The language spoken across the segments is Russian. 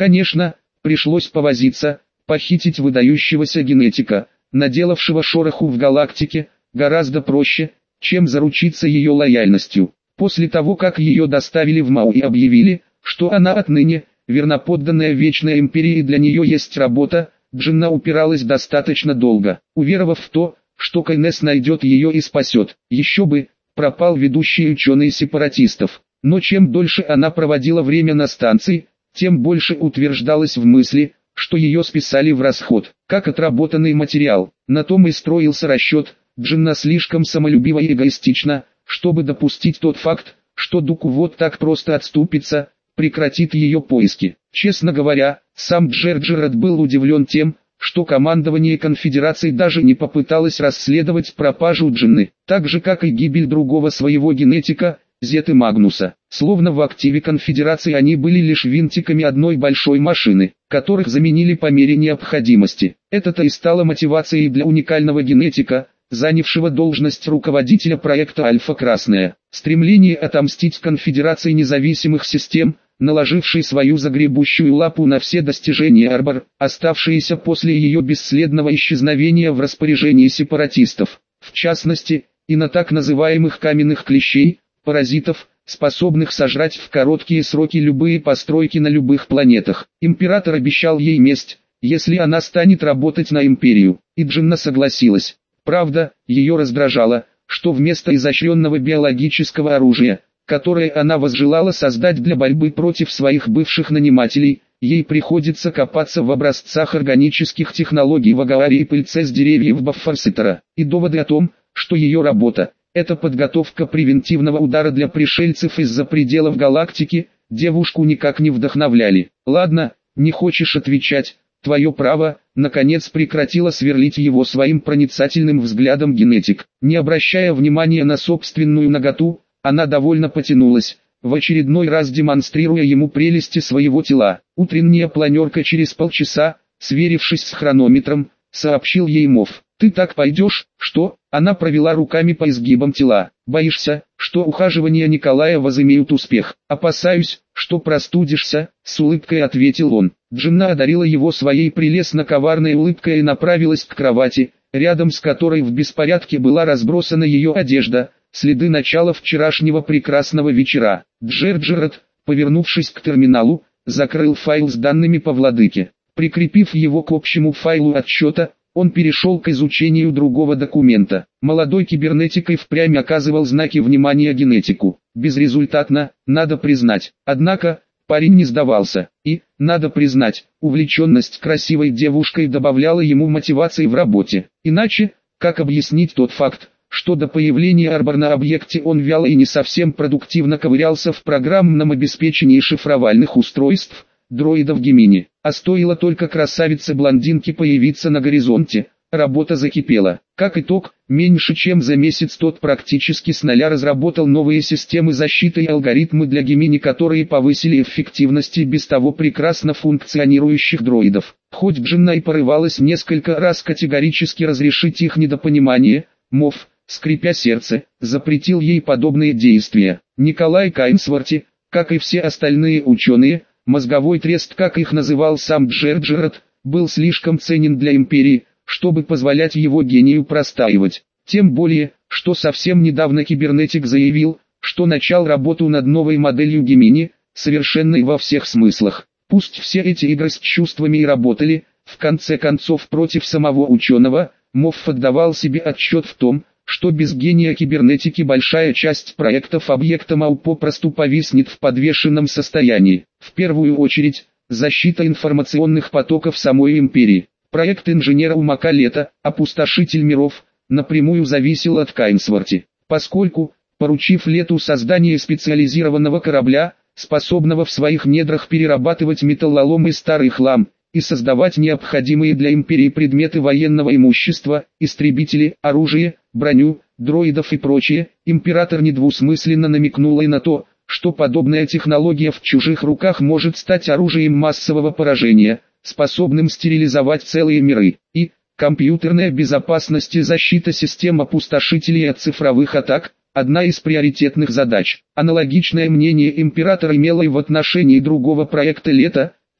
Конечно, пришлось повозиться, похитить выдающегося генетика, наделавшего шороху в галактике, гораздо проще, чем заручиться ее лояльностью. После того, как ее доставили в Мау и объявили, что она отныне, верноподданная Вечной Империи, и для нее есть работа, Джинна упиралась достаточно долго, уверовав в то, что Кайнес найдет ее и спасет. Еще бы, пропал ведущий ученый сепаратистов. Но чем дольше она проводила время на станции, тем больше утверждалась в мысли, что ее списали в расход, как отработанный материал. На том и строился расчет. Джинна слишком самолюбива и эгоистична, чтобы допустить тот факт, что Дуку вот так просто отступится, прекратит ее поиски. Честно говоря, сам Джерджерет был удивлен тем, что командование конфедерации даже не попыталось расследовать пропажу Джинны, так же как и гибель другого своего генетика, Зеты Магнуса. Словно в активе конфедерации они были лишь винтиками одной большой машины, которых заменили по мере необходимости. Это-то и стало мотивацией для уникального генетика, занявшего должность руководителя проекта Альфа-Красная. Стремление отомстить конфедерации независимых систем, наложившей свою загребущую лапу на все достижения Арбор, оставшиеся после ее бесследного исчезновения в распоряжении сепаратистов, в частности, и на так называемых каменных клещей, паразитов, способных сожрать в короткие сроки любые постройки на любых планетах. Император обещал ей месть, если она станет работать на империю, и Джинна согласилась. Правда, ее раздражало, что вместо изощренного биологического оружия, которое она возжелала создать для борьбы против своих бывших нанимателей, ей приходится копаться в образцах органических технологий в агаре и пыльце с деревьев Баффорсетера. И доводы о том, что ее работа – это подготовка превентивного удара для пришельцев из-за пределов галактики, девушку никак не вдохновляли. «Ладно, не хочешь отвечать, твое право», наконец прекратила сверлить его своим проницательным взглядом генетик. Не обращая внимания на собственную наготу, она довольно потянулась, в очередной раз демонстрируя ему прелести своего тела. Утренняя планерка через полчаса, сверившись с хронометром, сообщил ей Мов. «Ты так пойдешь, что?» Она провела руками по изгибам тела. «Боишься, что ухаживания Николая возымеют успех?» «Опасаюсь, что простудишься», — с улыбкой ответил он. Джинна одарила его своей прелестно-коварной улыбкой и направилась к кровати, рядом с которой в беспорядке была разбросана ее одежда, следы начала вчерашнего прекрасного вечера. Джерджерет, повернувшись к терминалу, закрыл файл с данными по владыке. Прикрепив его к общему файлу отсчета, он перешел к изучению другого документа. Молодой кибернетик и впрямь оказывал знаки внимания генетику. Безрезультатно, надо признать. Однако, парень не сдавался. И, надо признать, увлеченность красивой девушкой добавляла ему мотивации в работе. Иначе, как объяснить тот факт, что до появления Арбор на объекте он вяло и не совсем продуктивно ковырялся в программном обеспечении шифровальных устройств, дроидов Гемини. А стоило только красавице-блондинке появиться на горизонте, работа закипела. Как итог, меньше чем за месяц тот практически с нуля разработал новые системы защиты и алгоритмы для Гемини, которые повысили эффективность и без того прекрасно функционирующих дроидов. Хоть Джинна и порывалась несколько раз категорически разрешить их недопонимание, Мов, скрипя сердце, запретил ей подобные действия. Николай Кайнсворти, как и все остальные ученые, мозговой трест, как их называл сам Джерджерет, был слишком ценен для империи, чтобы позволять его гению простаивать. Тем более, что совсем недавно кибернетик заявил, что начал работу над новой моделью Гемини, совершенной во всех смыслах. Пусть все эти игры с чувствами и работали, в конце концов против самого ученого, Мофф отдавал себе отчет в том, что без гения кибернетики большая часть проектов объекта Мау попросту повиснет в подвешенном состоянии. В первую очередь, защита информационных потоков самой империи. Проект инженера Умака Лето, опустошитель миров, напрямую зависел от Кайнсворти, поскольку, поручив Лету создание специализированного корабля, способного в своих недрах перерабатывать металлолом и старый хлам, и создавать необходимые для империи предметы военного имущества, истребители, оружие, броню, дроидов и прочее, император недвусмысленно намекнул и на то, что подобная технология в чужих руках может стать оружием массового поражения, способным стерилизовать целые миры, и компьютерная безопасность и защита систем опустошителей от цифровых атак – одна из приоритетных задач. Аналогичное мнение император имел и в отношении другого проекта Лето,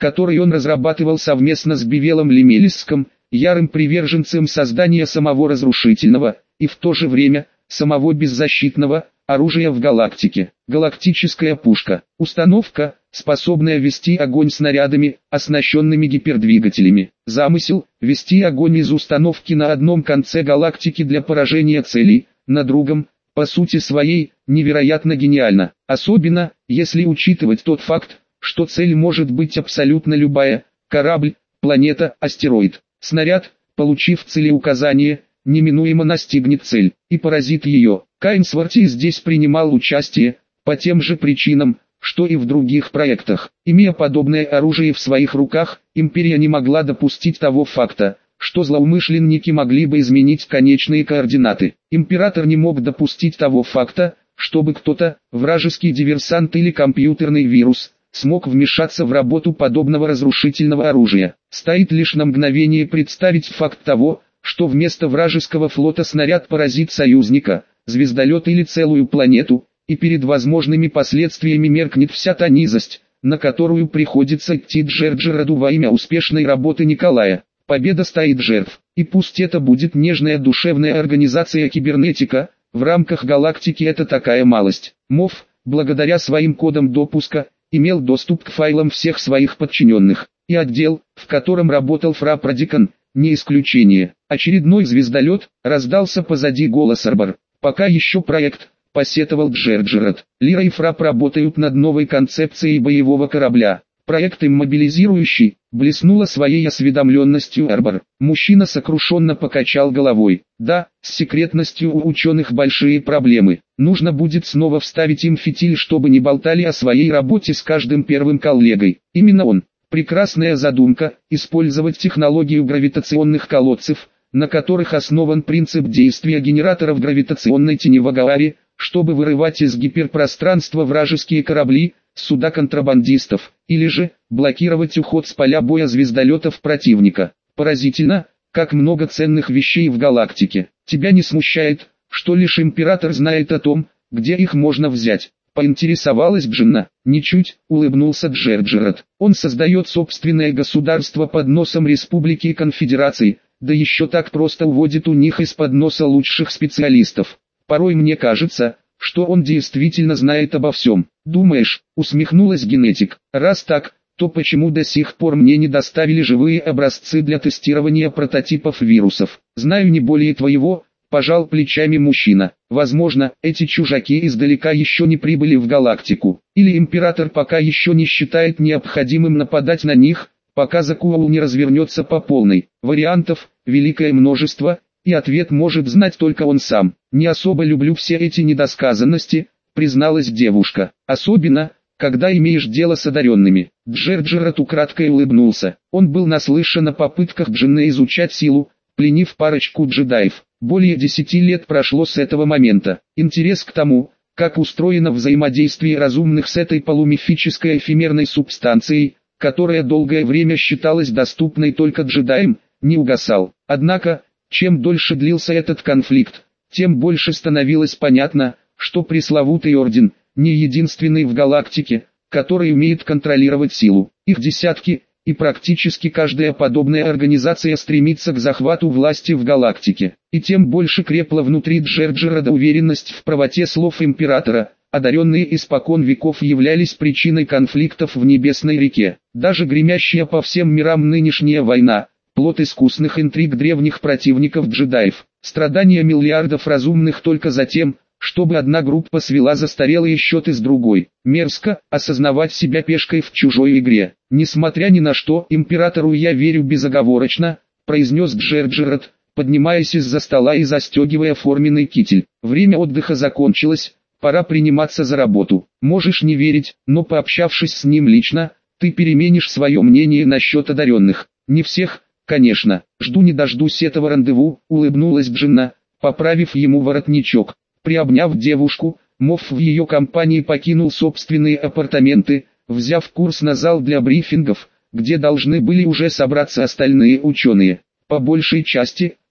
который он разрабатывал совместно с Бивелом Лемелиском, ярым приверженцем создания самого разрушительного, и в то же время, самого беззащитного, оружия в галактике. Галактическая пушка. Установка, способная вести огонь снарядами, оснащенными гипердвигателями. Замысел – вести огонь из установки на одном конце галактики для поражения целей, на другом, по сути своей, невероятно гениально. Особенно, если учитывать тот факт, что цель может быть абсолютно любая – корабль, планета, астероид. Снаряд, получив целеуказание, неминуемо настигнет цель и поразит ее. Кайнсворти здесь принимал участие, по тем же причинам, что и в других проектах. Имея подобное оружие в своих руках, империя не могла допустить того факта, что злоумышленники могли бы изменить конечные координаты. Император не мог допустить того факта, чтобы кто-то, вражеский диверсант или компьютерный вирус, смог вмешаться в работу подобного разрушительного оружия. Стоит лишь на мгновение представить факт того, что вместо вражеского флота снаряд поразит союзника, звездолет или целую планету, и перед возможными последствиями меркнет вся та низость, на которую приходится идти Джерджераду во имя успешной работы Николая. Победа стоит жертв, и пусть это будет нежная душевная организация кибернетика, в рамках галактики это такая малость. МОФ, благодаря своим кодам допуска, имел доступ к файлам всех своих подчиненных, и отдел, в котором работал фра-продикан, не исключение. Очередной звездолет, раздался позади голос Арбор. Пока еще проект, посетовал Джерджерат. Лира и Фрап работают над новой концепцией боевого корабля. Проект иммобилизирующий, блеснула своей осведомленностью Арбор. Мужчина сокрушенно покачал головой. Да, с секретностью у ученых большие проблемы. Нужно будет снова вставить им фитиль, чтобы не болтали о своей работе с каждым первым коллегой. Именно он. Прекрасная задумка – использовать технологию гравитационных колодцев, на которых основан принцип действия генераторов гравитационной тени в Агаре, чтобы вырывать из гиперпространства вражеские корабли, суда контрабандистов, или же блокировать уход с поля боя звездолетов противника. Поразительно, как много ценных вещей в галактике. Тебя не смущает, что лишь император знает о том, где их можно взять? Поинтересовалась Джинна. Ничуть, улыбнулся Джерджерат. Он создает собственное государство под носом республики и конфедерации, да еще так просто уводит у них из-под носа лучших специалистов. Порой мне кажется, что он действительно знает обо всем. Думаешь, усмехнулась генетик. Раз так, то почему до сих пор мне не доставили живые образцы для тестирования прототипов вирусов? Знаю не более твоего, пожал плечами мужчина. Возможно, эти чужаки издалека еще не прибыли в галактику. Или император пока еще не считает необходимым нападать на них, пока Закуол не развернется по полной. Вариантов великое множество, и ответ может знать только он сам. Не особо люблю все эти недосказанности, призналась девушка. Особенно, когда имеешь дело с одаренными. Джерджерат украдкой улыбнулся. Он был наслышан о попытках Джинны изучать силу, пленив парочку джедаев. Более 10 лет прошло с этого момента. Интерес к тому, как устроено взаимодействие разумных с этой полумифической эфемерной субстанцией, которая долгое время считалась доступной только джедаям, не угасал. Однако, чем дольше длился этот конфликт, тем больше становилось понятно, что пресловутый Орден не единственный в галактике, который умеет контролировать силу. Их десятки, и практически каждая подобная организация стремится к захвату власти в галактике. И тем больше крепла внутри Джерджерада уверенность в правоте слов императора. Одаренные испокон веков являлись причиной конфликтов в Небесной реке. Даже гремящая по всем мирам нынешняя война – плод искусных интриг древних противников джедаев. Страдания миллиардов разумных только за тем, чтобы одна группа свела застарелые счеты с другой. Мерзко осознавать себя пешкой в чужой игре. Несмотря ни на что, императору я верю безоговорочно, произнес Джерджерат, поднимаясь из-за стола и застегивая форменный китель. Время отдыха закончилось, пора приниматься за работу. Можешь не верить, но пообщавшись с ним лично, ты переменишь свое мнение насчет одаренных. Не всех, конечно. Жду не дождусь этого рандеву, улыбнулась Джинна, поправив ему воротничок. Приобняв девушку, Мофф в ее компании покинул собственные апартаменты, взяв курс на зал для брифингов, где должны были уже собраться остальные ученые. По большей части,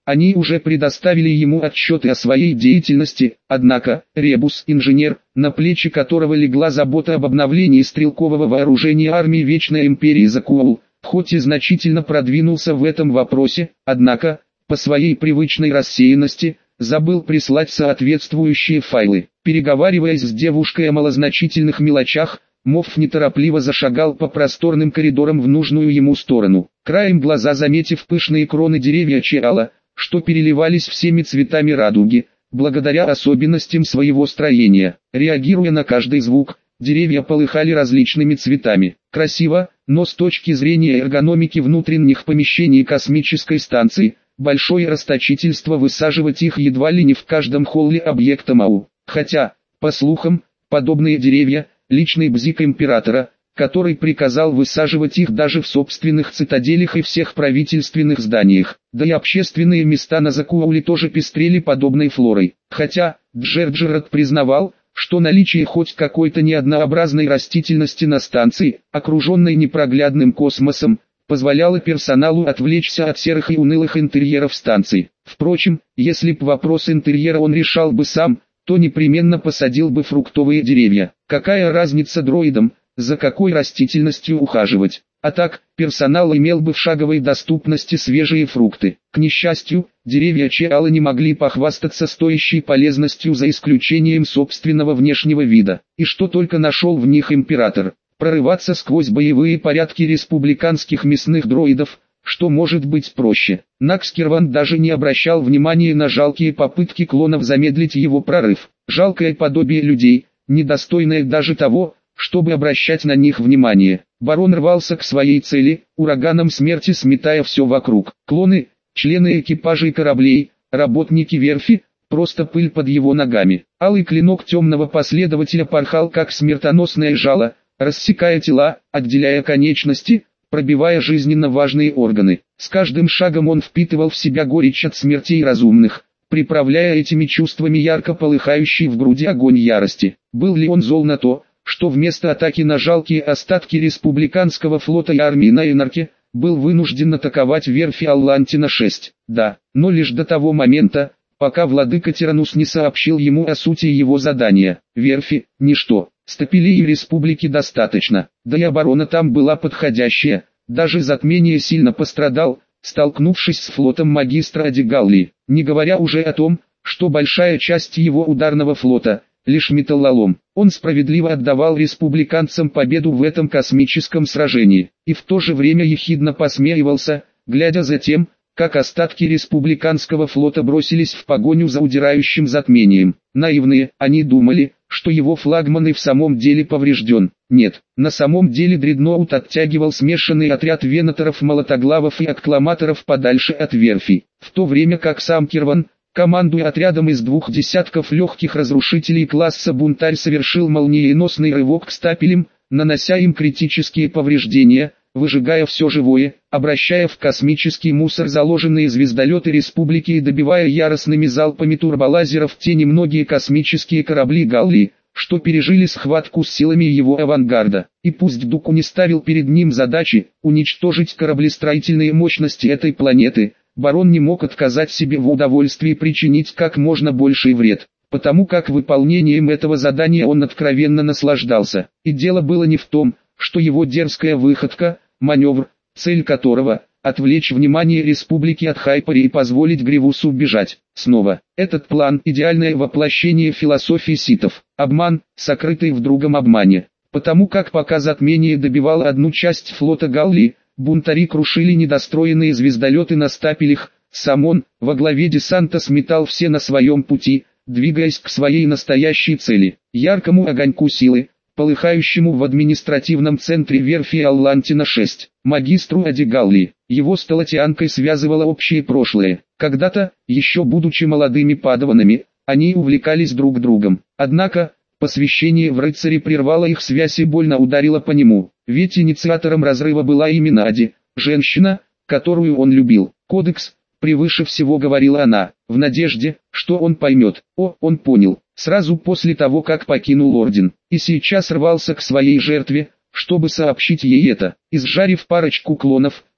Они уже предоставили ему отчеты о своей деятельности, однако, Ребус, инженер, на плечи которого легла забота об обновлении стрелкового вооружения армии Вечной Империи Закуул, хоть и значительно продвинулся в этом вопросе, однако, по своей привычной рассеянности, забыл прислать соответствующие файлы. Переговариваясь с девушкой о малозначительных мелочах, Мофф неторопливо зашагал по просторным коридорам в нужную ему сторону. Краем глаза заметив пышные кроны деревья Чиала, что переливались всеми цветами радуги, благодаря особенностям своего строения. Реагируя на каждый звук, деревья полыхали различными цветами. Красиво, но с точки зрения эргономики внутренних помещений космической станции, большое расточительство высаживать их едва ли не в каждом холле объекта МАУ. Хотя, по слухам, подобные деревья – личный бзик императора, который приказал высаживать их даже в собственных цитаделях и всех правительственных зданиях. Да и общественные места на Закуауле тоже пестрели подобной флорой. Хотя, Джерджерат признавал, что наличие хоть какой-то неоднообразной растительности на станции, окруженной непроглядным космосом, позволяло персоналу отвлечься от серых и унылых интерьеров станции. Впрочем, если б вопрос интерьера он решал бы сам, то непременно посадил бы фруктовые деревья. Какая разница дроидам, за какой растительностью ухаживать? А так, персонал имел бы в шаговой доступности свежие фрукты. К несчастью, деревья Чиала не могли похвастаться стоящей полезностью за исключением собственного внешнего вида. И что только нашел в них император. Прорываться сквозь боевые порядки республиканских мясных дроидов, что может быть проще. Накскерван даже не обращал внимания на жалкие попытки клонов замедлить его прорыв. Жалкое подобие людей, недостойное даже того, чтобы обращать на них внимание. Барон рвался к своей цели, ураганом смерти сметая все вокруг. Клоны, члены экипажей кораблей, работники верфи, просто пыль под его ногами. Алый клинок темного последователя порхал как смертоносное жало, рассекая тела, отделяя конечности, пробивая жизненно важные органы. С каждым шагом он впитывал в себя горечь от смертей разумных, приправляя этими чувствами ярко полыхающий в груди огонь ярости. Был ли он зол на то, что вместо атаки на жалкие остатки республиканского флота и армии на Энарке, был вынужден атаковать верфи Аллантина-6? Да, но лишь до того момента, пока владыка Тиранус не сообщил ему о сути его задания. Верфи – ничто. Стапелии республики достаточно, да и оборона там была подходящая, даже затмение сильно пострадал, столкнувшись с флотом магистра Адигалли, не говоря уже о том, что большая часть его ударного флота – лишь металлолом. Он справедливо отдавал республиканцам победу в этом космическом сражении, и в то же время ехидно посмеивался, глядя за тем, как остатки республиканского флота бросились в погоню за удирающим затмением. Наивные, они думали, что его флагман и в самом деле поврежден. Нет, на самом деле дредноут оттягивал смешанный отряд венаторов, молотоглавов и аккламаторов подальше от верфи, в то время как сам Кирван, командуя отрядом из 2 десятков легких разрушителей класса «Бунтарь», совершил молниеносный рывок к стапелям, нанося им критические повреждения, выжигая все живое, обращая в космический мусор заложенные звездолеты республики и добивая яростными залпами турболазеров те немногие космические корабли Галли, что пережили схватку с силами его авангарда. И пусть Дуку не ставил перед ним задачи уничтожить кораблестроительные мощности этой планеты, барон не мог отказать себе в удовольствии причинить как можно больший вред, потому как выполнением этого задания он откровенно наслаждался. И дело было не в том, что его дерзкая выходка, маневр, цель которого – отвлечь внимание республики от Хайпари и позволить Гривусу бежать. Снова, этот план – идеальное воплощение философии ситов, обман, сокрытый в другом обмане. Потому как пока затмение добивало одну часть флота Галли, бунтари крушили недостроенные звездолеты на стапелях, сам он, во главе десанта, сметал все на своем пути, двигаясь к своей настоящей цели, яркому огоньку силы, полыхающему в административном центре верфи Аллантина-6, магистру Адигалли. Его с Талатианкой связывало общее прошлое. Когда-то, еще будучи молодыми падаванами, они увлекались друг другом. Однако, посвящение в рыцари прервало их связь и больно ударило по нему. Ведь инициатором разрыва была именно Ади, женщина, которую он любил. Кодекс, превыше всего, говорила она, в надежде, что он поймет. Он понял, сразу после того, как покинул орден, и сейчас рвался к своей жертве, чтобы сообщить ей это. Изжарив парочку клонов,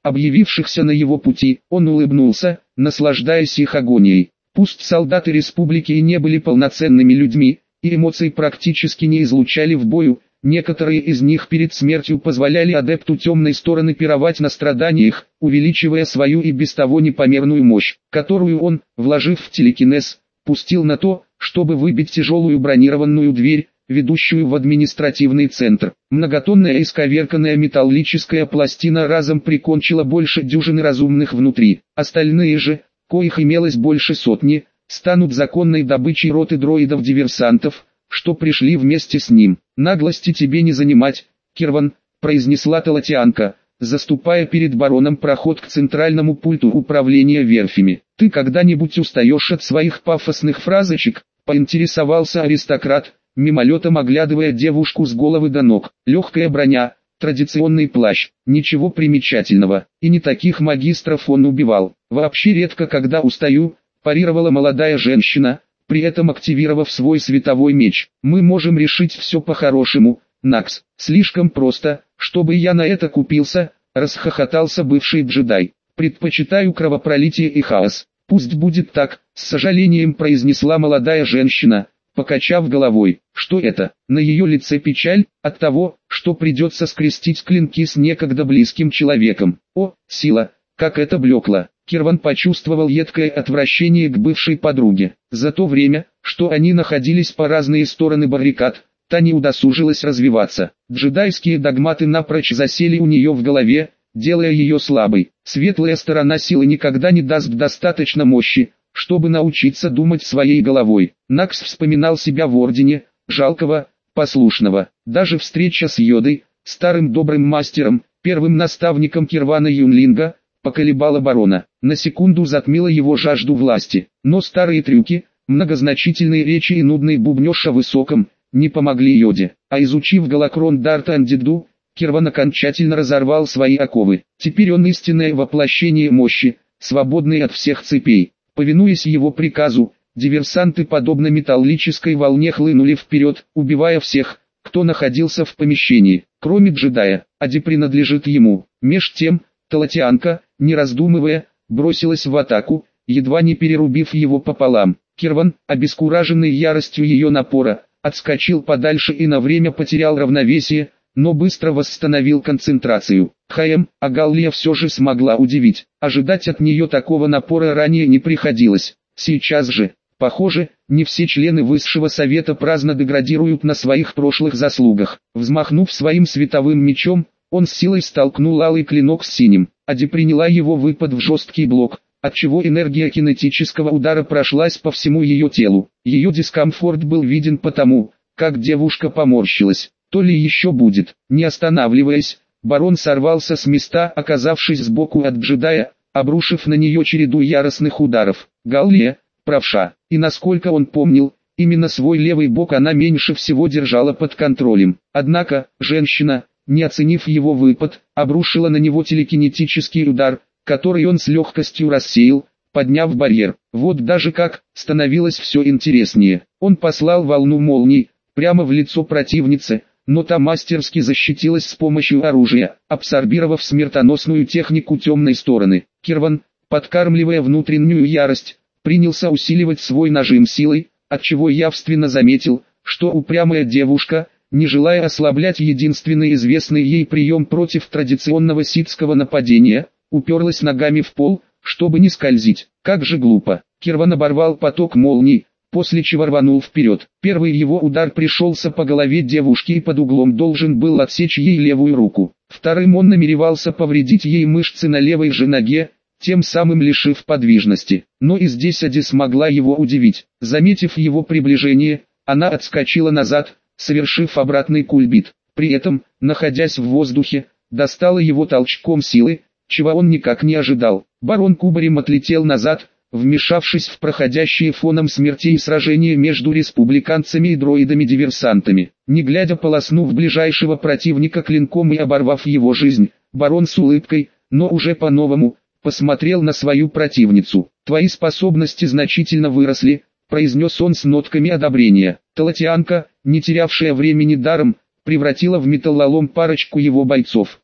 объявившихся на его пути. Он улыбнулся, наслаждаясь их агонией. Пусть солдаты республики и не были полноценными людьми, и эмоций практически не излучали в бою, некоторые из них перед смертью позволяли адепту темной стороны пировать на страданиях, увеличивая свою и без того непомерную мощь, которую он, вложив в телекинез, пустил на то, чтобы выбить тяжелую бронированную дверь, ведущую в административный центр. Многотонная исковерканная металлическая пластина разом прикончила больше дюжины разумных внутри. Остальные же, коих имелось больше сотни, станут законной добычей роты дроидов-диверсантов, что пришли вместе с ним. «Наглости тебе не занимать, Кирван», — произнесла Талатианка, заступая перед бароном проход к центральному пульту управления верфями. «Ты когда-нибудь устаешь от своих пафосных фразочек?» — поинтересовался аристократ, мимолетом оглядывая девушку с головы до ног. Легкая броня, традиционный плащ, ничего примечательного, и не таких магистров он убивал. «Вообще редко когда устаю», — парировала молодая женщина, при этом активировав свой световой меч. «Мы можем решить все по-хорошему, Накс. Слишком просто, чтобы я на это купился», — расхохотался бывший джедай. «Предпочитаю кровопролитие и хаос». «Пусть будет так», — с сожалением произнесла молодая женщина, покачав головой. Что это? На ее лице печаль от того, что придется скрестить клинки с некогда близким человеком. О, сила, как это блекло! Кирван почувствовал едкое отвращение к бывшей подруге. За то время, что они находились по разные стороны баррикад, та не удосужилась развиваться. Джедайские догматы напрочь засели у нее в голове, делая ее слабой. Светлая сторона силы никогда не даст достаточно мощи, чтобы научиться думать своей головой. Накс вспоминал себя в ордене, жалкого, послушного. Даже встреча с Йодой, старым добрым мастером, первым наставником Кирвана Юнлинга, поколебала барона. На секунду затмила его жажду власти. Но старые трюки, многозначительные речи и нудный бубнёж о высоком, не помогли Йоде. А изучив голокрон Дарта Андиду, Кирван окончательно разорвал свои оковы. Теперь он истинное воплощение мощи, свободный от всех цепей. Повинуясь его приказу, диверсанты подобно металлической волне хлынули вперед, убивая всех, кто находился в помещении, кроме джедая. Ади принадлежит ему. Меж тем, Талатианка, не раздумывая, бросилась в атаку, едва не перерубив его пополам. Кирван, обескураженный яростью ее напора, отскочил подальше и на время потерял равновесие, но быстро восстановил концентрацию. А Галлия все же смогла удивить. Ожидать от нее такого напора ранее не приходилось. Сейчас же, похоже, не все члены Высшего Совета праздно деградируют на своих прошлых заслугах. Взмахнув своим световым мечом, он с силой столкнул алый клинок с синим. Ади приняла его выпад в жесткий блок, отчего энергия кинетического удара прошлась по всему ее телу. Ее дискомфорт был виден потому, как девушка поморщилась. То ли еще будет. Не останавливаясь, барон сорвался с места, оказавшись сбоку от джедая, обрушив на нее череду яростных ударов. Галлия, правша, и насколько он помнил, именно свой левый бок она меньше всего держала под контролем. Однако, женщина, не оценив его выпад, обрушила на него телекинетический удар, который он с легкостью рассеял, подняв барьер. Вот даже как, становилось все интереснее. Он послал волну молний, прямо в лицо противницы, но та мастерски защитилась с помощью оружия, абсорбировав смертоносную технику темной стороны. Кирван, подкармливая внутреннюю ярость, принялся усиливать свой нажим силой, отчего явственно заметил, что упрямая девушка, не желая ослаблять единственный известный ей прием против традиционного ситского нападения, уперлась ногами в пол, чтобы не скользить. Как же глупо. Кирван оборвал поток молний, после чего рванул вперед. Первый его удар пришелся по голове девушки и под углом должен был отсечь ей левую руку. Вторым он намеревался повредить ей мышцы на левой же ноге, тем самым лишив подвижности. Но и здесь Ади смогла его удивить. Заметив его приближение, она отскочила назад, совершив обратный кульбит. При этом, находясь в воздухе, достала его толчком силы, чего он никак не ожидал. Барон кубарем отлетел назад, вмешавшись в проходящие фоном смертей сражения между республиканцами и дроидами-диверсантами. Не глядя полоснув ближайшего противника клинком и оборвав его жизнь, барон с улыбкой, но уже по-новому, посмотрел на свою противницу. «Твои способности значительно выросли», — произнес он с нотками одобрения. Талатианка, не терявшая времени даром, превратила в металлолом парочку его бойцов.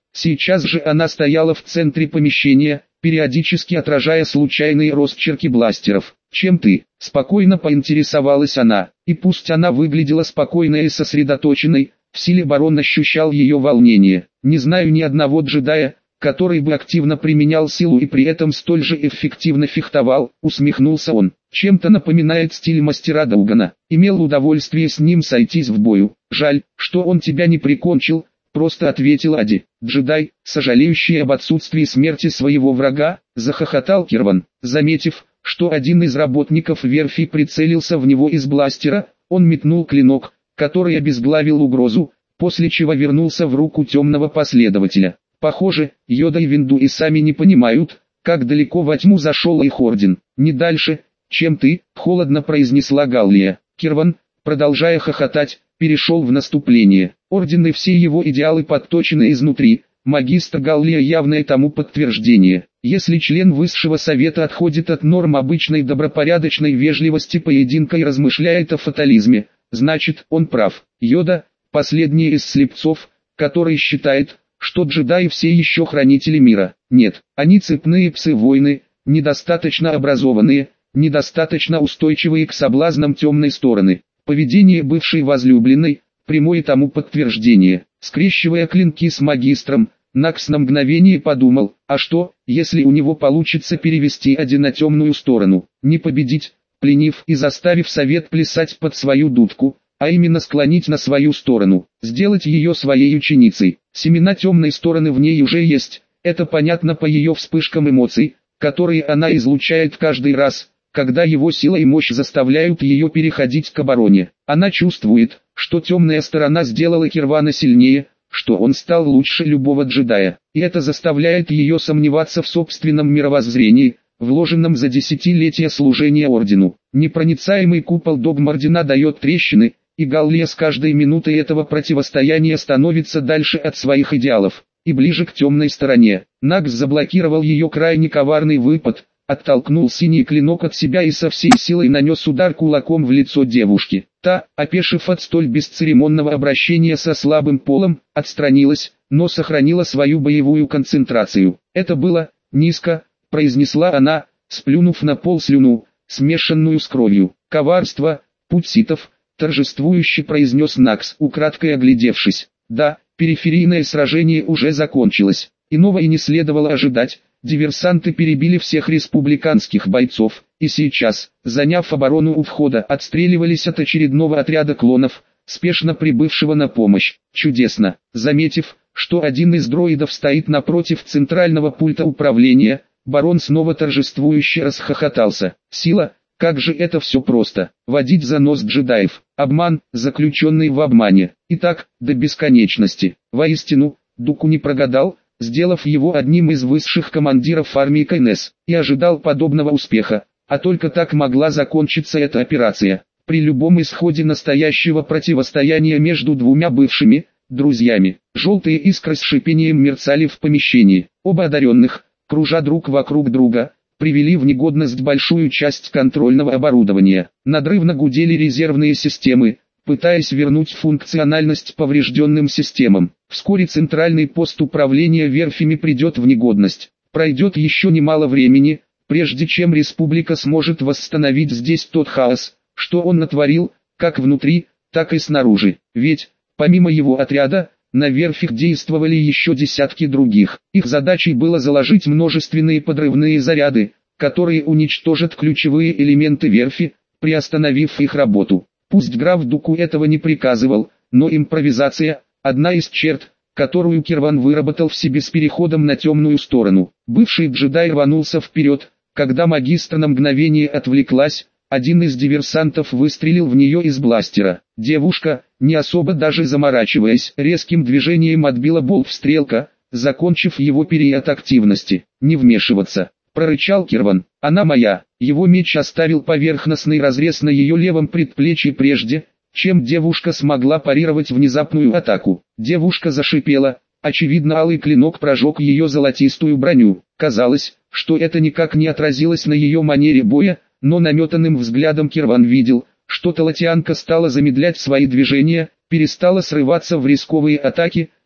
Сейчас же она стояла в центре помещения, периодически отражая случайные росчерки бластеров. «Чем ты?» – спокойно поинтересовалась она, и пусть она выглядела спокойной и сосредоточенной, в силе барон ощущал ее волнение. «Не знаю ни одного джедая, который бы активно применял силу и при этом столь же эффективно фехтовал», — усмехнулся он. «Чем-то напоминает стиль мастера Даугана. Имел удовольствие с ним сойтись в бою. Жаль, что он тебя не прикончил», — просто ответил Ади. «Джедай, сожалеющий об отсутствии смерти своего врага», — захохотал Кирван. Заметив, что один из работников верфи прицелился в него из бластера, он метнул клинок, который обезглавил угрозу, после чего вернулся в руку темного последователя. Похоже, Йода и Винду и сами не понимают, как далеко во тьму зашел их орден. «Не дальше, чем ты», — холодно произнесла Галлия. Кирван, продолжая хохотать, перешел в наступление. Орден и все его идеалы подточены изнутри. Магистр Галлия явное тому подтверждение. Если член высшего совета отходит от норм обычной добропорядочной вежливости поединка и размышляет о фатализме, значит, он прав. Йода – последний из слепцов, который считает, что джедаи все еще хранители мира. Нет, они цепные псы-воины, недостаточно образованные, недостаточно устойчивые к соблазнам темной стороны. Поведение бывшей возлюбленной – прямое тому подтверждение. Скрещивая клинки с магистром, Накс на мгновение подумал, а что, если у него получится перевести Ади на темную сторону, не победить, пленив и заставив совет плясать под свою дудку, а именно склонить на свою сторону, сделать ее своей ученицей. Семена темной стороны в ней уже есть, это понятно по ее вспышкам эмоций, которые она излучает каждый раз, когда его сила и мощь заставляют ее переходить к обороне. Она чувствует, что темная сторона сделала Кирвана сильнее, что он стал лучше любого джедая, и это заставляет ее сомневаться в собственном мировоззрении, вложенном за десятилетия служения ордену. Непроницаемый купол догм ордена дает трещины, и Галлия с каждой минутой этого противостояния становится дальше от своих идеалов, и ближе к темной стороне. Накс заблокировал ее крайне коварный выпад, оттолкнул синий клинок от себя и со всей силой нанес удар кулаком в лицо девушки. Та, опешив от столь бесцеремонного обращения со слабым полом, отстранилась, но сохранила свою боевую концентрацию. «Это было низко», — произнесла она, сплюнув на пол слюну, смешанную с кровью. «Коварство, путь ситов», — торжествующе произнес Накс, украдкой оглядевшись. Да, периферийное сражение уже закончилось. Иного и не следовало ожидать. Диверсанты перебили всех республиканских бойцов, и сейчас, заняв оборону у входа, отстреливались от очередного отряда клонов, спешно прибывшего на помощь. Чудесно. Заметив, что один из дроидов стоит напротив центрального пульта управления, барон снова торжествующе расхохотался. Сила, как же это все просто. Водить за нос джедаев. Обман, заключенный в обмане. И так, до бесконечности. Воистину, Дуку не прогадал, сделав его одним из высших командиров армии КНС, и ожидал подобного успеха, а только так могла закончиться эта операция. При любом исходе настоящего противостояния между двумя бывшими друзьями, желтые искры с шипением мерцали в помещении. Оба одаренных, кружа друг вокруг друга, привели в негодность большую часть контрольного оборудования. Надрывно гудели резервные системы, пытаясь вернуть функциональность поврежденным системам. Вскоре центральный пост управления верфями придет в негодность. Пройдет еще немало времени, прежде чем республика сможет восстановить здесь тот хаос, что он натворил, как внутри, так и снаружи. Ведь, помимо его отряда, на верфях действовали еще десятки других. Их задачей было заложить множественные подрывные заряды, которые уничтожат ключевые элементы верфи, приостановив их работу. Пусть граф Дуку этого не приказывал, но импровизация – одна из черт, которую Кирван выработал в себе с переходом на темную сторону. Бывший джедай рванулся вперед, когда магистр на мгновение отвлеклась, один из диверсантов выстрелил в нее из бластера. Девушка, не особо даже заморачиваясь, резким движением отбила болт стрелка, закончив его период активности. «Не вмешиваться», – прорычал Кирван. «Она моя». Его меч оставил поверхностный разрез на ее левом предплечье прежде, чем девушка смогла парировать внезапную атаку. Девушка зашипела, очевидно алый клинок прожег ее золотистую броню. Казалось, что это никак не отразилось на ее манере боя, но наметанным взглядом Кирван видел, что талатианка стала замедлять свои движения, перестала срываться в рисковые атаки,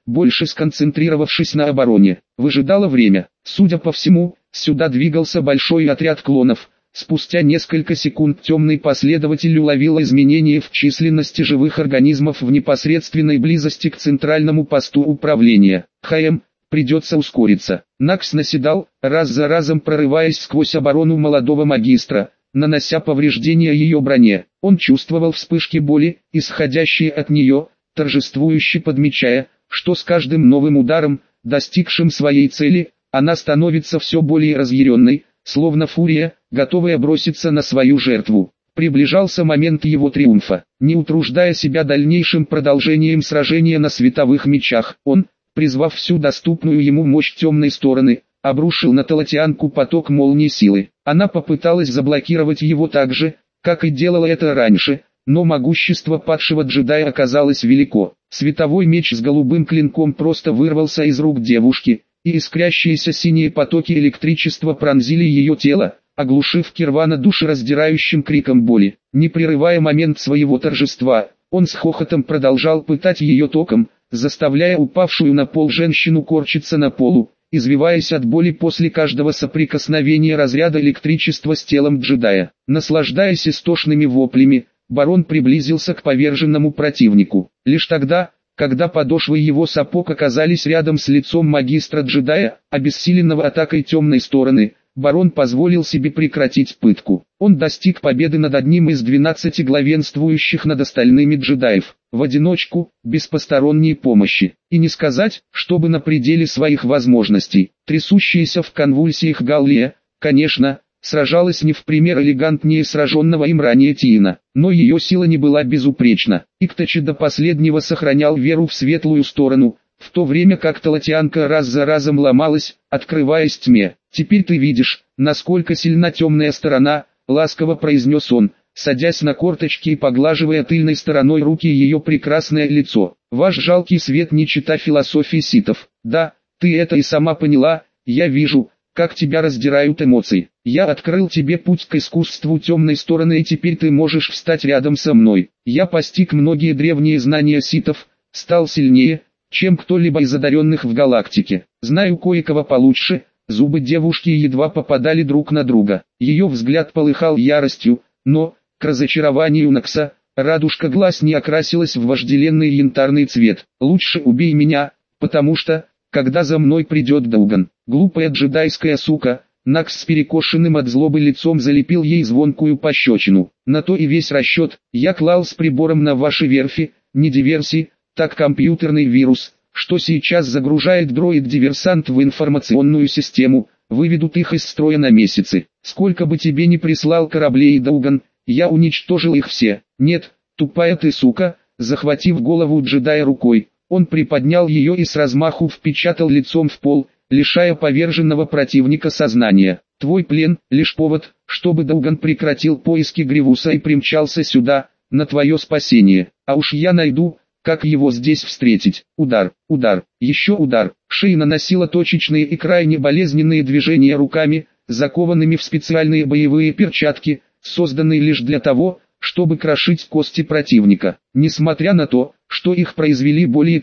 больше сконцентрировавшись на обороне. Выжидало время. Судя по всему, сюда двигался большой отряд клонов. Спустя несколько секунд темный последователь уловил изменения в численности живых организмов в непосредственной близости к центральному посту управления. Придется ускориться. Накс наседал, раз за разом прорываясь сквозь оборону молодого магистра, нанося повреждения ее броне. Он чувствовал вспышки боли, исходящие от нее, торжествующе подмечая, что с каждым новым ударом, достигшим своей цели, она становится все более разъяренной, словно фурия, готовая броситься на свою жертву. Приближался момент его триумфа. Не утруждая себя дальнейшим продолжением сражения на световых мечах, он, призвав всю доступную ему мощь темной стороны, обрушил на Талатианку поток молнии силы. Она попыталась заблокировать его так же, как и делала это раньше, но могущество падшего джедая оказалось велико. Световой меч с голубым клинком просто вырвался из рук девушки, и искрящиеся синие потоки электричества пронзили ее тело, оглушив Кирвана душераздирающим криком боли. Не прерывая момент своего торжества, он с хохотом продолжал пытать ее током, заставляя упавшую на пол женщину корчиться на полу, извиваясь от боли после каждого соприкосновения разряда электричества с телом джедая. Наслаждаясь истошными воплями, барон приблизился к поверженному противнику. Лишь тогда, когда подошвы его сапог оказались рядом с лицом магистра-джедая, обессиленного атакой темной стороны, барон позволил себе прекратить пытку. Он достиг победы над одним из 12 главенствующих над остальными джедаев, в одиночку, без посторонней помощи. И не сказать, чтобы на пределе своих возможностей. Трясущаяся в конвульсиях Галлия, конечно, сражалась не в пример элегантнее сраженного им ранее Тиина, но ее сила не была безупречна. Иктачи до последнего сохранял веру в светлую сторону, в то время как Талатианка раз за разом ломалась, открываясь тьме. «Теперь ты видишь, насколько сильна темная сторона», — ласково произнес он, садясь на корточки и поглаживая тыльной стороной руки ее прекрасное лицо. «Ваш жалкий свет не чита философии ситов. Да, ты это и сама поняла, я вижу, как тебя раздирают эмоции. Я открыл тебе путь к искусству темной стороны, и теперь ты можешь встать рядом со мной. Я постиг многие древние знания ситов, стал сильнее, чем кто-либо из одаренных в галактике. Знаю кое-кого получше». Зубы девушки едва попадали друг на друга. Ее взгляд полыхал яростью, но, к разочарованию Накса, радужка глаз не окрасилась в вожделенный янтарный цвет. «Лучше убей меня, потому что, когда за мной придет Дауган». Глупая джедайская сука, Накс с перекошенным от злобы лицом залепил ей звонкую пощечину. «На то и весь расчет, я клал с прибором на ваши верфи, не диверсии, так компьютерный вирус, что сейчас загружает дроид-диверсант в информационную систему, выведут их из строя на месяцы. Сколько бы тебе ни прислал кораблей Дауган, я уничтожил их все. Нет, тупая ты сука». Захватив голову джедая рукой, он приподнял ее и с размаху впечатал лицом в пол, лишая поверженного противника сознания. «Твой плен — лишь повод, чтобы Дауган прекратил поиски Гривуса и примчался сюда, на твое спасение. А уж я найду, как его здесь встретить». Удар, удар, еще удар. Шей наносила точечные и крайне болезненные движения руками, закованными в специальные боевые перчатки, созданные лишь для того, чтобы крошить кости противника. Несмотря на то, что их произвели более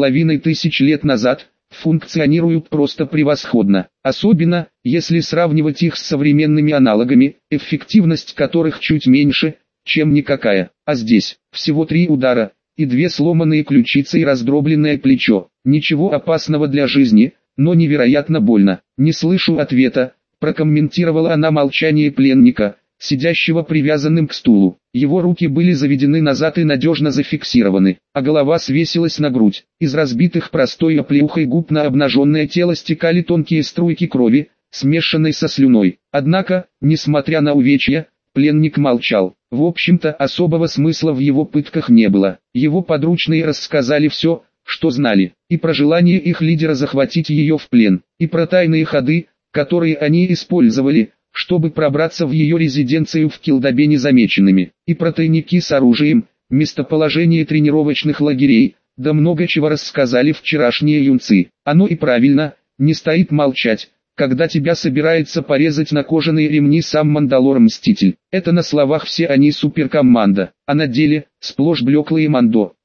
3500 лет назад, функционируют просто превосходно. Особенно, если сравнивать их с современными аналогами, эффективность которых чуть меньше, чем никакая. А здесь, всего 3 удара, и 2 сломанные ключицы и раздробленное плечо. Ничего опасного для жизни, но невероятно больно. «Не слышу ответа», — прокомментировала она молчание пленника, сидящего привязанным к стулу. Его руки были заведены назад и надежно зафиксированы, а голова свесилась на грудь. Из разбитых простой оплеухой губ на обнаженное тело стекали тонкие струйки крови, смешанной со слюной. Однако, несмотря на увечья, пленник молчал. В общем-то, особого смысла в его пытках не было. Его подручные рассказали все, что знали, и про желание их лидера захватить ее в плен, и про тайные ходы, которые они использовали, чтобы пробраться в ее резиденцию в Килдабе незамеченными, и про тайники с оружием, местоположение тренировочных лагерей, да много чего рассказали вчерашние юнцы. Оно и правильно, не стоит молчать, когда тебя собирается порезать на кожаные ремни сам Мандалор-Мститель. Это на словах все они суперкоманда, а на деле, сплошь блеклые Мандо.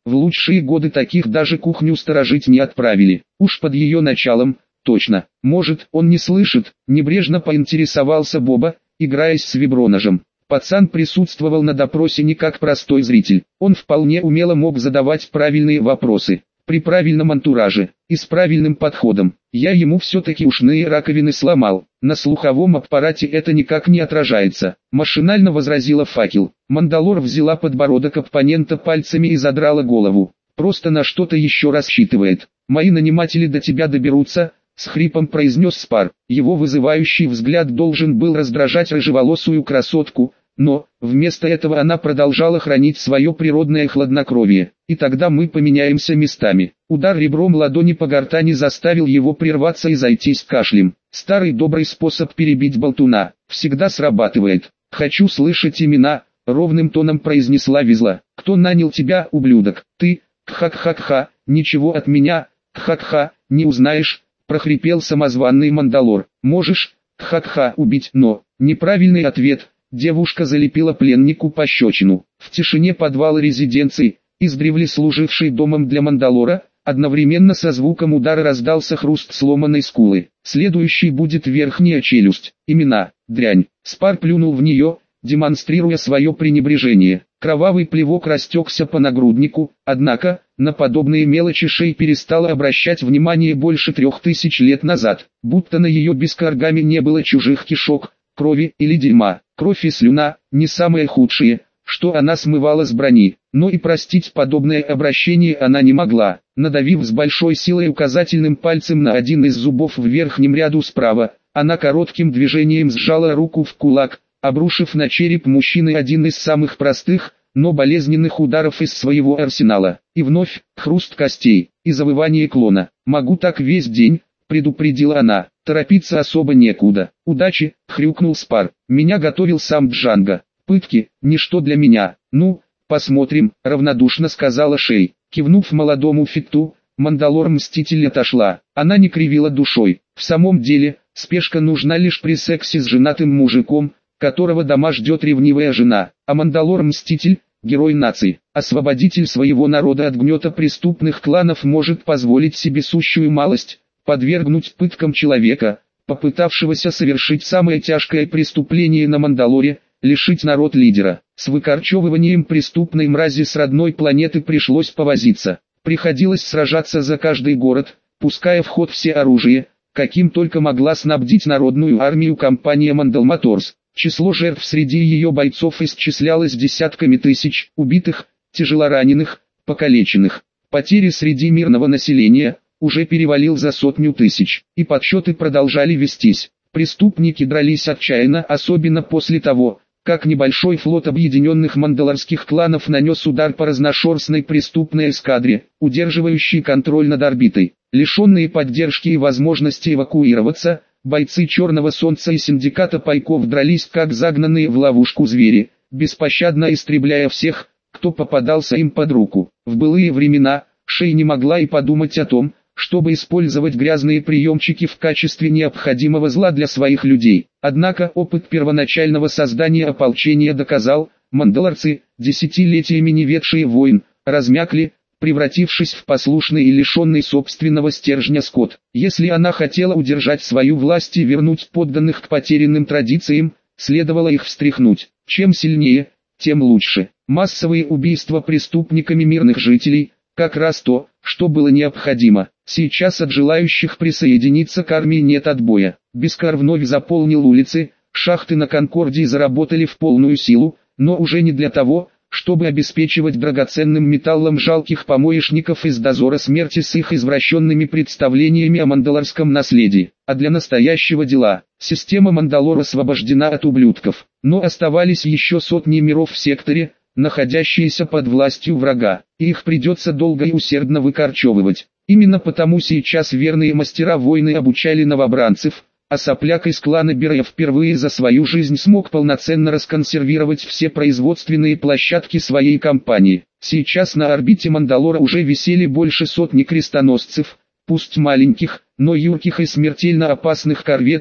В лучшие годы таких даже кухню сторожить не отправили. Уж под ее началом, точно. Может, он не слышит, небрежно поинтересовался Боба, играясь с виброножем. Пацан присутствовал на допросе не как простой зритель. Он вполне умело мог задавать правильные вопросы. При правильном антураже и с правильным подходом. Я ему все-таки ушные раковины сломал. На слуховом аппарате это никак не отражается. Машинально возразила Факел. Мандалор взяла подбородок оппонента пальцами и задрала голову. Просто на что-то еще рассчитывает. Мои наниматели до тебя доберутся, с хрипом произнес Спар. Его вызывающий взгляд должен был раздражать рыжеволосую красотку, но, вместо этого она продолжала хранить свое природное хладнокровие. И тогда мы поменяемся местами. Удар ребром ладони по гортани заставил его прерваться и зайтись кашлем. Старый добрый способ перебить болтуна. Всегда срабатывает. «Хочу слышать имена», — ровным тоном произнесла Визла. «Кто нанял тебя, ублюдок? Ты? Кхак-хак-ха, ничего от меня, кхак-ха, не узнаешь», — прохрипел самозванный Мандалор. «Можешь, кхак-ха, убить, но...» Неправильный ответ. Девушка залепила пленнику пощечину. В тишине подвала резиденции, издревле служившей домом для Мандалора, одновременно со звуком удара раздался хруст сломанной скулы. Следующий будет верхняя челюсть. Имена. Дрянь. Спар плюнул в нее, демонстрируя свое пренебрежение. Кровавый плевок растекся по нагруднику, однако, на подобные мелочи Шей перестала обращать внимание больше 3000 лет назад, будто на ее бескоргами не было чужих кишок, крови или дерьма. Кровь и слюна – не самые худшие, что она смывала с брони, но и простить подобное обращение она не могла. Надавив с большой силой указательным пальцем на один из зубов в верхнем ряду справа, она коротким движением сжала руку в кулак, обрушив на череп мужчины один из самых простых, но болезненных ударов из своего арсенала. И вновь, хруст костей, и завывание клона. «Могу так весь день», — предупредила она. «Торопиться особо некуда». «Удачи», — хрюкнул Спар. «Меня готовил сам Джанго. Пытки — ничто для меня». «Ну, посмотрим», — равнодушно сказала Шей. Кивнув молодому фитту, Мандалор-мститель отошла. Она не кривила душой. В самом деле, спешка нужна лишь при сексе с женатым мужиком, которого дома ждет ревнивая жена. А Мандалор-мститель — герой нации, освободитель своего народа от гнета преступных кланов, может позволить себе сущую малость — подвергнуть пыткам человека, попытавшегося совершить самое тяжкое преступление на Мандалоре, лишить народ лидера. С выкорчевыванием преступной мрази с родной планеты пришлось повозиться. Приходилось сражаться за каждый город, пуская в ход все оружие, каким только могла снабдить народную армию компания Mandal Motors. Число жертв среди ее бойцов исчислялось десятками тысяч, убитых, тяжелораненых, покалеченных. Потери среди мирного населения уже перевалил за 100 тысяч, и подсчеты продолжали вестись. Преступники дрались отчаянно, особенно после того, как небольшой флот объединенных мандалорских кланов нанес удар по разношерстной преступной эскадре, удерживающей контроль над орбитой. Лишенные поддержки и возможности эвакуироваться, бойцы Черного Солнца и Синдиката Пайков дрались как загнанные в ловушку звери, беспощадно истребляя всех, кто попадался им под руку. В былые времена, Шей не могла и подумать о том, чтобы использовать грязные приемчики в качестве необходимого зла для своих людей. Однако опыт первоначального создания ополчения доказал, мандалорцы, десятилетиями не ведшие войн, размякли, превратившись в послушный и лишенный собственного стержня скот. Если она хотела удержать свою власть и вернуть подданных к потерянным традициям, следовало их встряхнуть. Чем сильнее, тем лучше. Массовые убийства преступниками мирных жителей – как раз то, что было необходимо. Сейчас от желающих присоединиться к армии нет отбоя. Бескар вновь заполнил улицы, шахты на Конкордии заработали в полную силу, но уже не для того, чтобы обеспечивать драгоценным металлом жалких помоечников из дозора смерти с их извращенными представлениями о мандалорском наследии, а для настоящего дела. Система Мандалора освобождена от ублюдков, но оставались еще сотни миров в секторе, находящиеся под властью врага, и их придется долго и усердно выкорчевывать. Именно потому сейчас верные мастера войны обучали новобранцев, а сопляк из клана Берия впервые за свою жизнь смог полноценно расконсервировать все производственные площадки своей компании. Сейчас на орбите Мандалора уже висели больше сотни крестоносцев, пусть маленьких, но юрких и смертельно опасных корветов,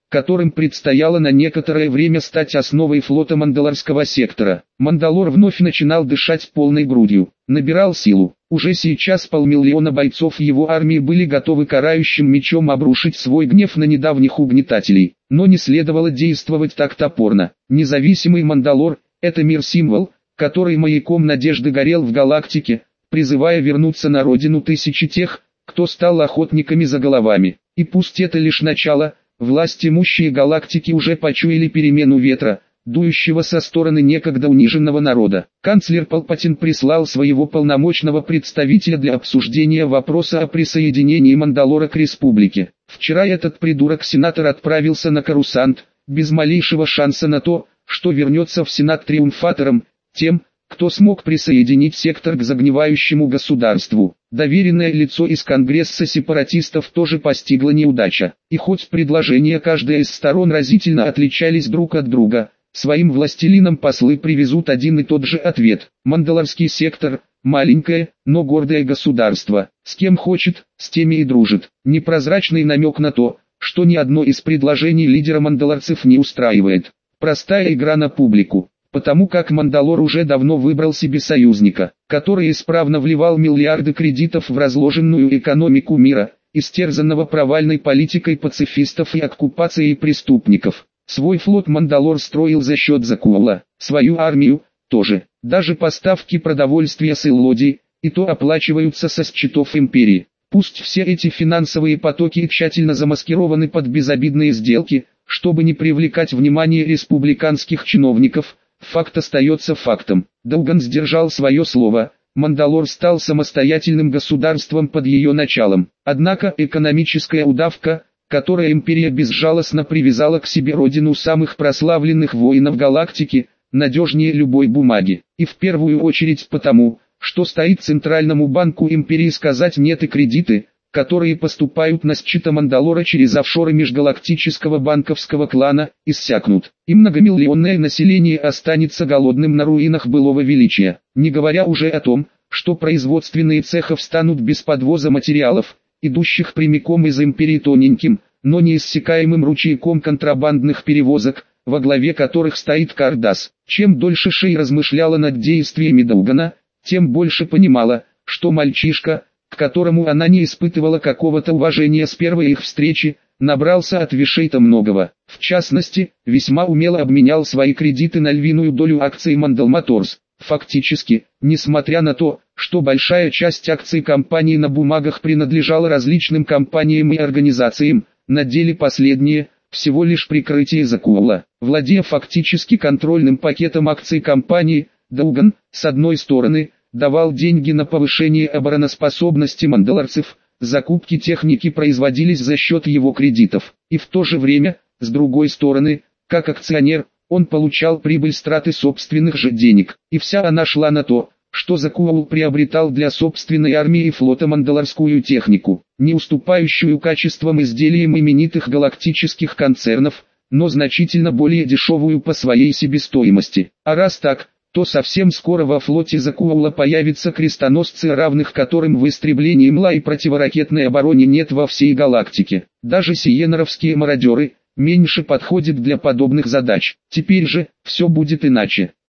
которым предстояло на некоторое время стать основой флота Мандалорского сектора. Мандалор вновь начинал дышать полной грудью, набирал силу. Уже сейчас 500 000 бойцов его армии были готовы карающим мечом обрушить свой гнев на недавних угнетателей. Но не следовало действовать так топорно. Независимый Мандалор – это мир-символ, который маяком надежды горел в галактике, призывая вернуться на родину тысячи тех, кто стал охотниками за головами. И пусть это лишь начало, власть имущие галактики уже почуяли перемену ветра, дующего со стороны некогда униженного народа. Канцлер Палпатин прислал своего полномочного представителя для обсуждения вопроса о присоединении Мандалора к республике. Вчера этот придурок-сенатор отправился на Корусант, без малейшего шанса на то, что вернется в Сенат триумфатором, тем, кто смог присоединить сектор к загнивающему государству. Доверенное лицо из Конгресса сепаратистов тоже постигла неудача. И хоть предложения каждой из сторон разительно отличались друг от друга, своим властелинам послы привезут один и тот же ответ. Мандалорский сектор – маленькое, но гордое государство. С кем хочет, с теми и дружит. Непрозрачный намек на то, что ни одно из предложений лидера мандалорцев не устраивает. Простая игра на публику. Потому как Мандалор уже давно выбрал себе союзника, который исправно вливал миллиарды кредитов в разложенную экономику мира, истерзанного провальной политикой пацифистов и оккупацией преступников. Свой флот Мандалор строил за счет Закуола, свою армию тоже. Даже поставки продовольствия с Иллодии, и то оплачиваются со счетов империи. Пусть все эти финансовые потоки тщательно замаскированы под безобидные сделки, чтобы не привлекать внимание республиканских чиновников, факт остается фактом. Долган сдержал свое слово, Мандалор стал самостоятельным государством под ее началом. Однако экономическая удавка, которая империя безжалостно привязала к себе родину самых прославленных воинов галактики, надежнее любой бумаги. И в первую очередь потому, что стоит Центральному банку империи сказать нет, и кредиты, которые поступают на счета Мандалора через офшоры межгалактического банковского клана, иссякнут, и многомиллионное население останется голодным на руинах былого величия, не говоря уже о том, что производственные цехи встанут без подвоза материалов, идущих прямиком из империи тоненьким, но неиссякаемым ручейком контрабандных перевозок, во главе которых стоит Кардас. Чем дольше Шей размышляла над действиями Долгана, тем больше понимала, что мальчишка, к которому она не испытывала какого-то уважения с первой их встречи, набрался от Вишейта многого. В частности, весьма умело обменял свои кредиты на львиную долю акций Mandal Motors. Фактически, несмотря на то, что большая часть акций компании на бумагах принадлежала различным компаниям и организациям, на деле последние – всего лишь прикрытие Закуола. Владея фактически контрольным пакетом акций компании, Долган, с одной стороны, давал деньги на повышение обороноспособности мандалорцев, закупки техники производились за счет его кредитов, и в то же время, с другой стороны, как акционер, он получал прибыль с траты собственных же денег, и вся она шла на то, что Закуол приобретал для собственной армии и флота мандалорскую технику, не уступающую качествам изделиям именитых галактических концернов, но значительно более дешевую по своей себестоимости. А раз так, то совсем скоро во флоте Закуола появятся крестоносцы, равных которым в истреблении МЛА и противоракетной обороне нет во всей галактике. Даже сиенаровские мародеры меньше подходят для подобных задач. Теперь же, все будет иначе.